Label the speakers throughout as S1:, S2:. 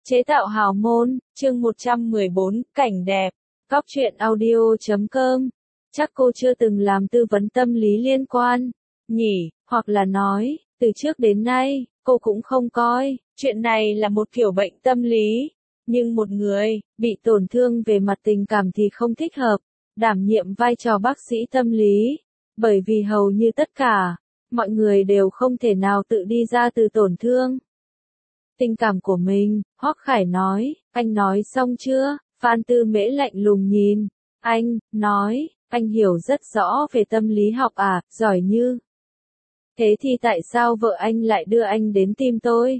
S1: Chế tạo hào môn, chương 114, cảnh đẹp. Góc truyện audio.com. Chắc cô chưa từng làm tư vấn tâm lý liên quan, nhỉ, hoặc là nói, từ trước đến nay, cô cũng không coi chuyện này là một kiểu bệnh tâm lý. Nhưng một người bị tổn thương về mặt tình cảm thì không thích hợp đảm nhiệm vai trò bác sĩ tâm lý, bởi vì hầu như tất cả mọi người đều không thể nào tự đi ra từ tổn thương tình cảm của mình. Hoắc Khải nói, anh nói xong chưa? Phan Tư Mễ lạnh lùng nhìn anh, nói, anh hiểu rất rõ về tâm lý học à, giỏi như. Thế thì tại sao vợ anh lại đưa anh đến tìm tôi?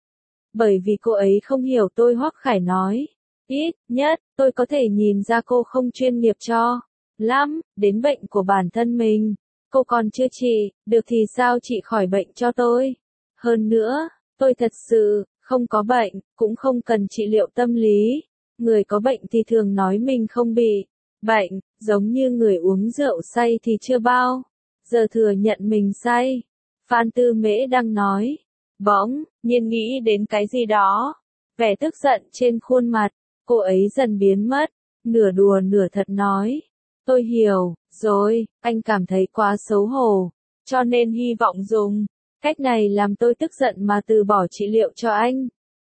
S1: Bởi vì cô ấy không hiểu tôi. Hoắc Khải nói, ít nhất, tôi có thể nhìn ra cô không chuyên nghiệp cho lắm, đến bệnh của bản thân mình. Cô còn chưa trị, được thì sao chị khỏi bệnh cho tôi? Hơn nữa, tôi thật sự không có bệnh, cũng không cần trị liệu tâm lý. Người có bệnh thì thường nói mình không bị bệnh, giống như người uống rượu say thì chưa bao giờ thừa nhận mình say. Phan Tư Mễ đang nói, bỗng nhiên nghĩ đến cái gì đó. Vẻ tức giận trên khuôn mặt cô ấy dần biến mất, nửa đùa nửa thật nói, tôi hiểu rồi, anh cảm thấy quá xấu hổ, cho nên hy vọng dùng cách này làm tôi tức giận mà từ bỏ trị liệu cho anh.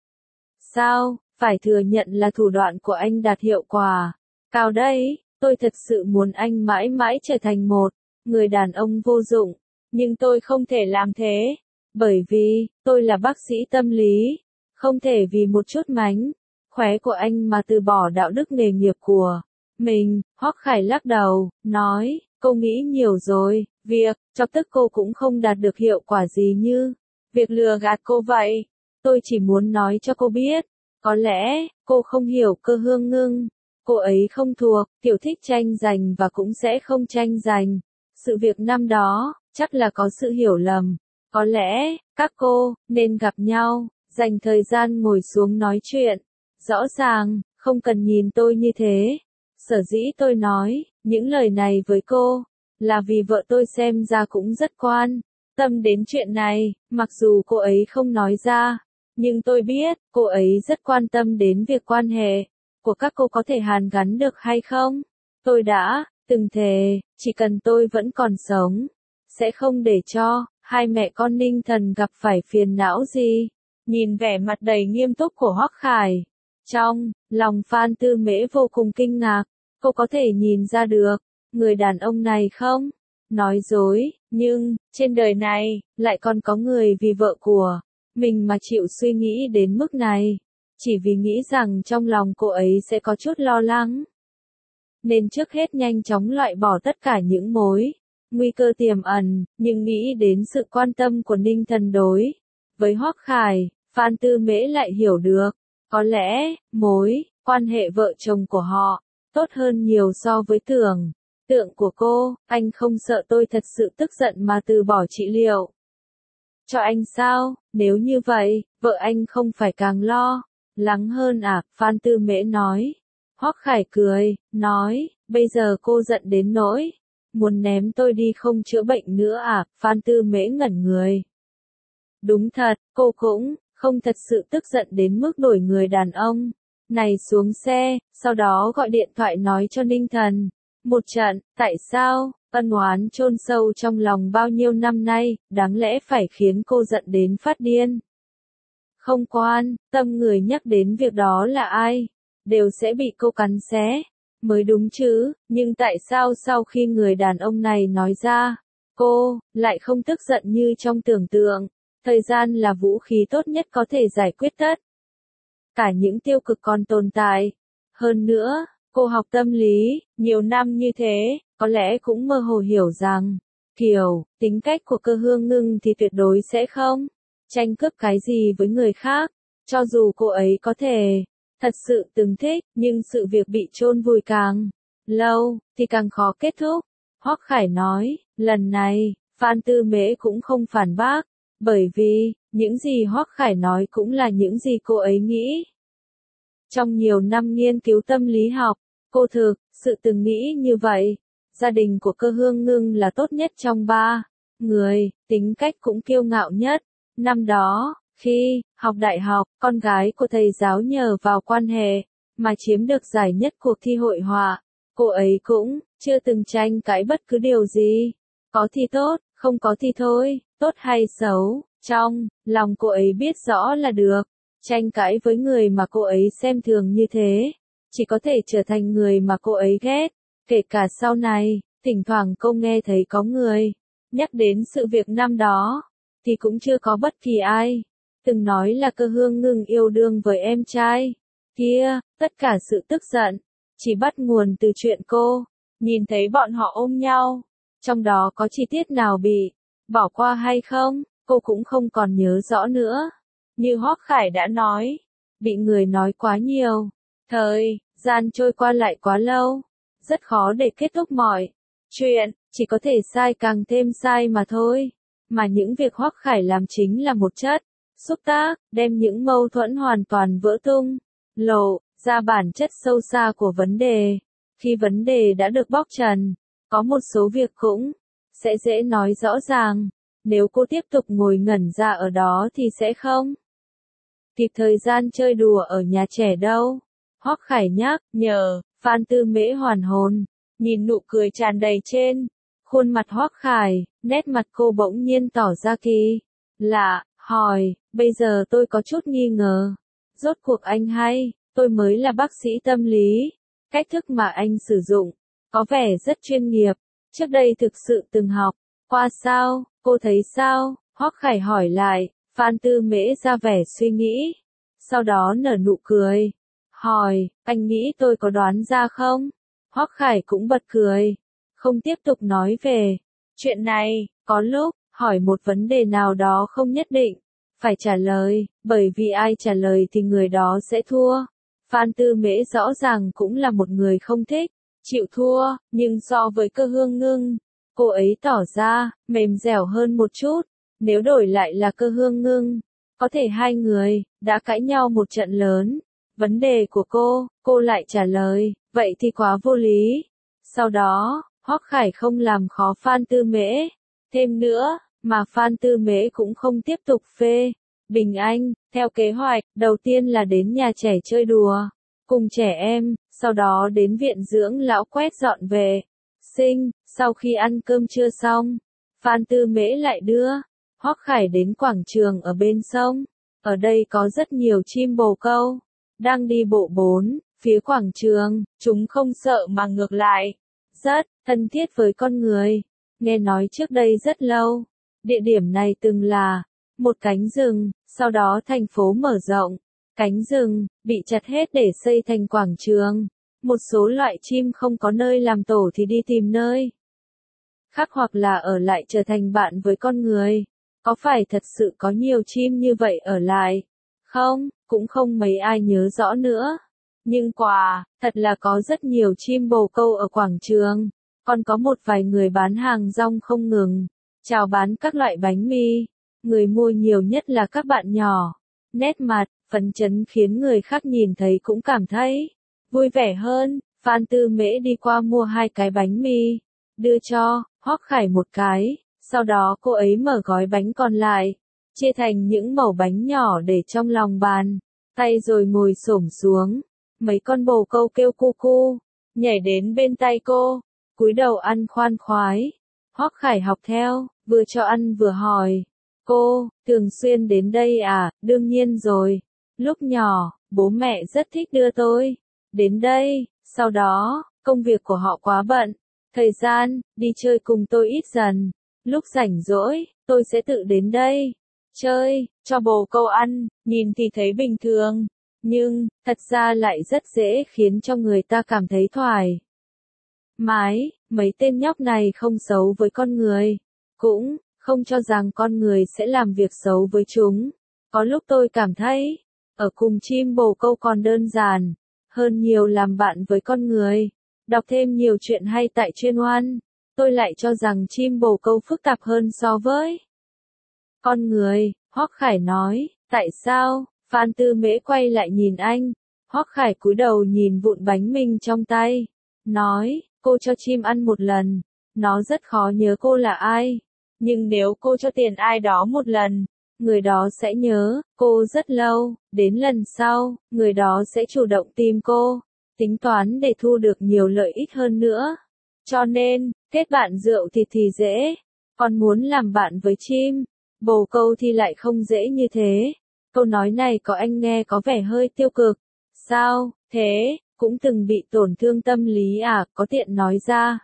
S1: Sao, phải thừa nhận là thủ đoạn của anh đạt hiệu quả cao đấy. Tôi thật sự muốn anh mãi mãi trở thành một người đàn ông vô dụng, nhưng tôi không thể làm thế, bởi vì tôi là bác sĩ tâm lý, không thể vì một chút mánh khóe của anh mà từ bỏ đạo đức nghề nghiệp của mình. Hoắc Khải lắc đầu, nói, cô nghĩ nhiều rồi, việc chọc tức cô cũng không đạt được hiệu quả gì như việc lừa gạt cô vậy. Tôi chỉ muốn nói cho cô biết, có lẽ cô không hiểu Cơ Hương Ngưng. Cô ấy không thuộc kiểu thích tranh giành và cũng sẽ không tranh giành. Sự việc năm đó, chắc là có sự hiểu lầm. Có lẽ, các cô nên gặp nhau, dành thời gian ngồi xuống nói chuyện. Rõ ràng, không cần nhìn tôi như thế. Sở dĩ tôi nói những lời này với cô, là vì vợ tôi xem ra cũng rất quan tâm đến chuyện này, mặc dù cô ấy không nói ra. Nhưng tôi biết, cô ấy rất quan tâm đến việc quan hệ của các cô có thể hàn gắn được hay không. Tôi đã từng thề, chỉ cần tôi vẫn còn sống, sẽ không để cho hai mẹ con Ninh Thần gặp phải phiền não gì. Nhìn vẻ mặt đầy nghiêm túc của Hoắc Khải, trong lòng Phan Tư Mễ vô cùng kinh ngạc. Cô có thể nhìn ra được, người đàn ông này không nói dối, nhưng trên đời này lại còn có người vì vợ của mình mà chịu suy nghĩ đến mức này, chỉ vì nghĩ rằng trong lòng cô ấy sẽ có chút lo lắng. Nên trước hết nhanh chóng loại bỏ tất cả những mối nguy cơ tiềm ẩn, nhưng nghĩ đến sự quan tâm của Ninh Thần đối với Hoắc Khải, Phan Tư Mễ lại hiểu được, có lẽ mối quan hệ vợ chồng của họ tốt hơn nhiều so với tưởng tượng của cô. Anh không sợ tôi thật sự tức giận mà từ bỏ trị liệu cho anh sao? Nếu như vậy, vợ anh không phải càng lo lắng hơn à? Phan Tư Mễ nói. Hoắc Khải cười, nói, bây giờ cô giận đến nỗi muốn ném tôi đi không chữa bệnh nữa à? Phan Tư Mễ ngẩn người. Đúng thật, cô cũng không thật sự tức giận đến mức đuổi người đàn ông này xuống xe, sau đó gọi điện thoại nói cho Ninh Thần một trận. Tại sao? Ân oán chôn sâu trong lòng bao nhiêu năm nay, đáng lẽ phải khiến cô giận đến phát điên. Không quan tâm người nhắc đến việc đó là ai, đều sẽ bị cô cắn xé mới đúng chứ. Nhưng tại sao sau khi người đàn ông này nói ra, cô lại không tức giận như trong tưởng tượng? Thời gian là vũ khí tốt nhất có thể giải quyết tất cả những tiêu cực còn tồn tại. Hơn nữa, cô học tâm lý nhiều năm như thế, có lẽ cũng mơ hồ hiểu rằng, kiểu tính cách của Cơ Hương Ngưng thì tuyệt đối sẽ không tranh cướp cái gì với người khác. Cho dù cô ấy có thể thật sự từng thích, nhưng sự việc bị chôn vùi càng lâu thì càng khó kết thúc. Hoắc Khải nói, lần này, Phan Tư Mễ cũng không phản bác, bởi vì những gì Hoắc Khải nói cũng là những gì cô ấy nghĩ. Trong nhiều năm nghiên cứu tâm lý học, cô thực sự từng nghĩ như vậy. Gia đình của Cơ Hương Ngưng là tốt nhất trong ba người, tính cách cũng kiêu ngạo nhất. Năm đó, Khi học đại học, con gái của thầy giáo nhờ vào quan hệ mà chiếm được giải nhất cuộc thi hội họa. Cô ấy cũng chưa từng tranh cãi bất cứ điều gì. Có thì tốt, không có thì thôi, tốt hay xấu, trong lòng cô ấy biết rõ là được. Tranh cãi với người mà cô ấy xem thường như thế, chỉ có thể trở thành người mà cô ấy ghét. Kể cả sau này, thỉnh thoảng cô nghe thấy có người nhắc đến sự việc năm đó, thì cũng chưa có bất kỳ ai từng nói là Cơ Hương ngừng yêu đương với em trai kia. Tất cả sự tức giận chỉ bắt nguồn từ chuyện cô nhìn thấy bọn họ ôm nhau. Trong đó có chi tiết nào bị bỏ qua hay không, cô cũng không còn nhớ rõ nữa. Như Hoắc Khải đã nói, bị người nói quá nhiều, thời gian trôi qua lại quá lâu, rất khó để kết thúc mọi chuyện, chỉ có thể sai càng thêm sai mà thôi. Mà những việc Hoắc Khải làm chính là một chất xúc tác, đem những mâu thuẫn hoàn toàn vỡ tung, lộ ra bản chất sâu xa của vấn đề. Khi vấn đề đã được bóc trần, có một số việc cũng sẽ dễ nói rõ ràng. Nếu cô tiếp tục ngồi ngẩn ra ở đó thì sẽ không kịp thời gian chơi đùa ở nhà trẻ đâu. Hoắc Khải nhắc nhở. Phan Tư Mễ hoàn hồn, nhìn nụ cười tràn đầy trên khuôn mặt Hoắc Khải, nét mặt cô bỗng nhiên tỏ ra kỳ lạ, hỏi, bây giờ tôi có chút nghi ngờ. Rốt cuộc anh hay, tôi mới là bác sĩ tâm lý. Cách thức mà anh sử dụng, có vẻ rất chuyên nghiệp. Trước đây thực sự từng học qua sao, cô thấy sao? Hoắc Khải hỏi lại. Phan Tư Mễ ra vẻ suy nghĩ, sau đó nở nụ cười, hỏi, anh nghĩ tôi có đoán ra không? Hoắc Khải cũng bật cười, không tiếp tục nói về chuyện này. Có lúc, hỏi một vấn đề nào đó không nhất định phải trả lời, bởi vì ai trả lời thì người đó sẽ thua. Phan Tư Mễ rõ ràng cũng là một người không thích chịu thua, nhưng so với Cơ Hương Ngưng, cô ấy tỏ ra mềm dẻo hơn một chút. Nếu đổi lại là Cơ Hương Ngưng, có thể hai người đã cãi nhau một trận lớn. Vấn đề của cô lại trả lời, vậy thì quá vô lý. Sau đó, Hoắc Khải không làm khó Phan Tư Mễ thêm nữa, mà Phan Tư Mễ cũng không tiếp tục phê bình anh. Theo kế hoạch, đầu tiên là đến nhà trẻ chơi đùa cùng trẻ em, sau đó đến viện dưỡng lão quét dọn vệ sinh. Sau khi ăn cơm trưa xong, Phan Tư Mễ lại đưa Hoắc Khải đến quảng trường ở bên sông. Ở đây có rất nhiều chim bồ câu đang đi bộ bốn phía quảng trường, chúng không sợ mà ngược lại rất thân thiết với con người. Nghe nói trước đây rất lâu, địa điểm này từng là một cánh rừng, sau đó thành phố mở rộng, cánh rừng bị chặt hết để xây thành quảng trường. Một số loại chim không có nơi làm tổ thì đi tìm nơi khác hoặc là ở lại trở thành bạn với con người. Có phải thật sự có nhiều chim như vậy ở lại không? Cũng không mấy ai nhớ rõ nữa. Nhưng quả thật là có rất nhiều chim bồ câu ở quảng trường. Còn có một vài người bán hàng rong không ngừng chào bán các loại bánh mì. Người mua nhiều nhất là các bạn nhỏ. Nét mặt phấn chấn khiến người khác nhìn thấy cũng cảm thấy vui vẻ hơn. Phan Tư Mễ đi qua mua 2 cái bánh mì, đưa cho Hoắc Khải một cái. Sau đó cô ấy mở gói bánh còn lại, chia thành những mẩu bánh nhỏ để trong lòng bàn tay rồi ngồi xổm xuống. Mấy con bồ câu kêu cu cu, nhảy đến bên tay cô, cúi đầu ăn khoan khoái. Hoắc Khải học theo, vừa cho ăn vừa hỏi, cô, thường xuyên đến đây à? Đương nhiên rồi. Lúc nhỏ, bố mẹ rất thích đưa tôi đến đây, sau đó, công việc của họ quá bận, thời gian đi chơi cùng tôi ít dần. Lúc rảnh rỗi, tôi sẽ tự đến đây chơi, cho bồ câu ăn. Nhìn thì thấy bình thường, nhưng thật ra lại rất dễ khiến cho người ta cảm thấy thoải mái. Mấy tên nhóc này không xấu với con người, cũng không cho rằng con người sẽ làm việc xấu với chúng. Có lúc tôi cảm thấy, ở cùng chim bồ câu còn đơn giản hơn nhiều làm bạn với con người. Đọc thêm nhiều chuyện hay tại Chuyên Oan, tôi lại cho rằng chim bồ câu phức tạp hơn so với con người. Hoắc Khải nói, tại sao? Phan Tư Mễ quay lại nhìn anh. Hoắc Khải cúi đầu nhìn vụn bánh mình trong tay, nói, cô cho chim ăn một lần, nó rất khó nhớ cô là ai. Nhưng nếu cô cho tiền ai đó một lần, người đó sẽ nhớ cô rất lâu, đến lần sau, người đó sẽ chủ động tìm cô, tính toán để thu được nhiều lợi ích hơn nữa. Cho nên, kết bạn rượu thịt thì dễ, còn muốn làm bạn với chim, bồ câu thì lại không dễ như thế. Câu nói này có anh nghe có vẻ hơi tiêu cực. Sao, thế, cũng từng bị tổn thương tâm lý à, có tiện nói ra.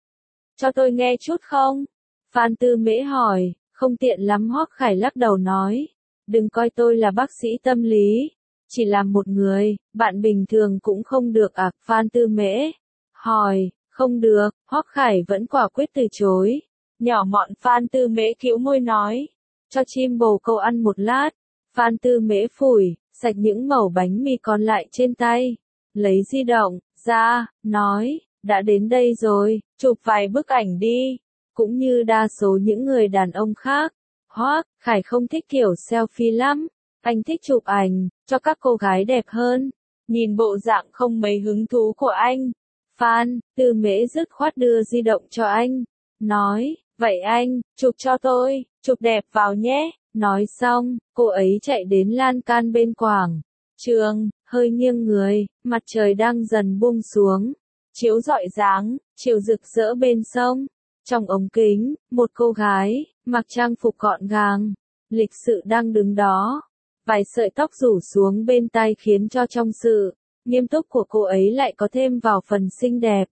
S1: Cho tôi nghe chút không? Phan Tư Mễ hỏi, không tiện lắm. Hoắc Khải lắc đầu nói, đừng coi tôi là bác sĩ tâm lý, chỉ là một người, bạn bình thường cũng không được à? Phan Tư Mễ hỏi, không được, Hoắc Khải vẫn quả quyết từ chối. Nhỏ mọn Phan Tư Mễ kĩu môi nói, cho chim bồ câu ăn một lát. Phan Tư Mễ phủi sạch những mẩu bánh mì còn lại trên tay, lấy di động ra, nói, đã đến đây rồi, chụp vài bức ảnh đi. Cũng như đa số những người đàn ông khác, Hoắc Khải không thích kiểu selfie lắm, anh thích chụp ảnh, cho các cô gái đẹp hơn. Nhìn bộ dạng không mấy hứng thú của anh, Phan Tư Mễ dứt khoát đưa di động cho anh, nói, vậy anh, chụp cho tôi, chụp đẹp vào nhé. Nói xong, cô ấy chạy đến lan can bên quảng trường, hơi nghiêng người, mặt trời đang dần buông xuống, chiếu rọi dáng, chiều rực rỡ bên sông. Trong ống kính, một cô gái, mặc trang phục gọn gàng, lịch sự đang đứng đó. Vài sợi tóc rủ xuống bên tai khiến cho trong sự nghiêm túc của cô ấy lại có thêm vào phần xinh đẹp.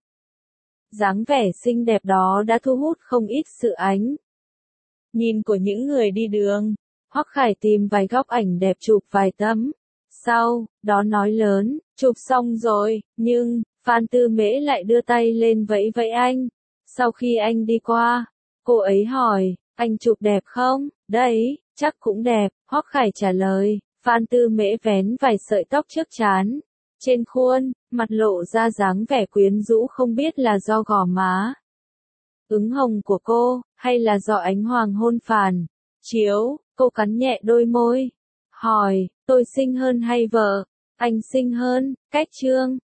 S1: Dáng vẻ xinh đẹp đó đã thu hút không ít sự ánh nhìn của những người đi đường. Hoắc Khải tìm vài góc ảnh đẹp chụp vài tấm. Sau đó nói lớn, chụp xong rồi, nhưng Phan Tư Mễ lại đưa tay lên vẫy vẫy anh. Sau khi anh đi qua, cô ấy hỏi, anh chụp đẹp không? Đấy, chắc cũng đẹp, Hoắc Khải trả lời. Phan Tư Mễ vén vài sợi tóc trước trán, trên khuôn mặt lộ ra dáng vẻ quyến rũ, không biết là do gò má ửng hồng của cô, hay là do ánh hoàng hôn phản chiếu. Cô cắn nhẹ đôi môi, hỏi, tôi xinh hơn hay vợ? Anh xinh hơn, cách chương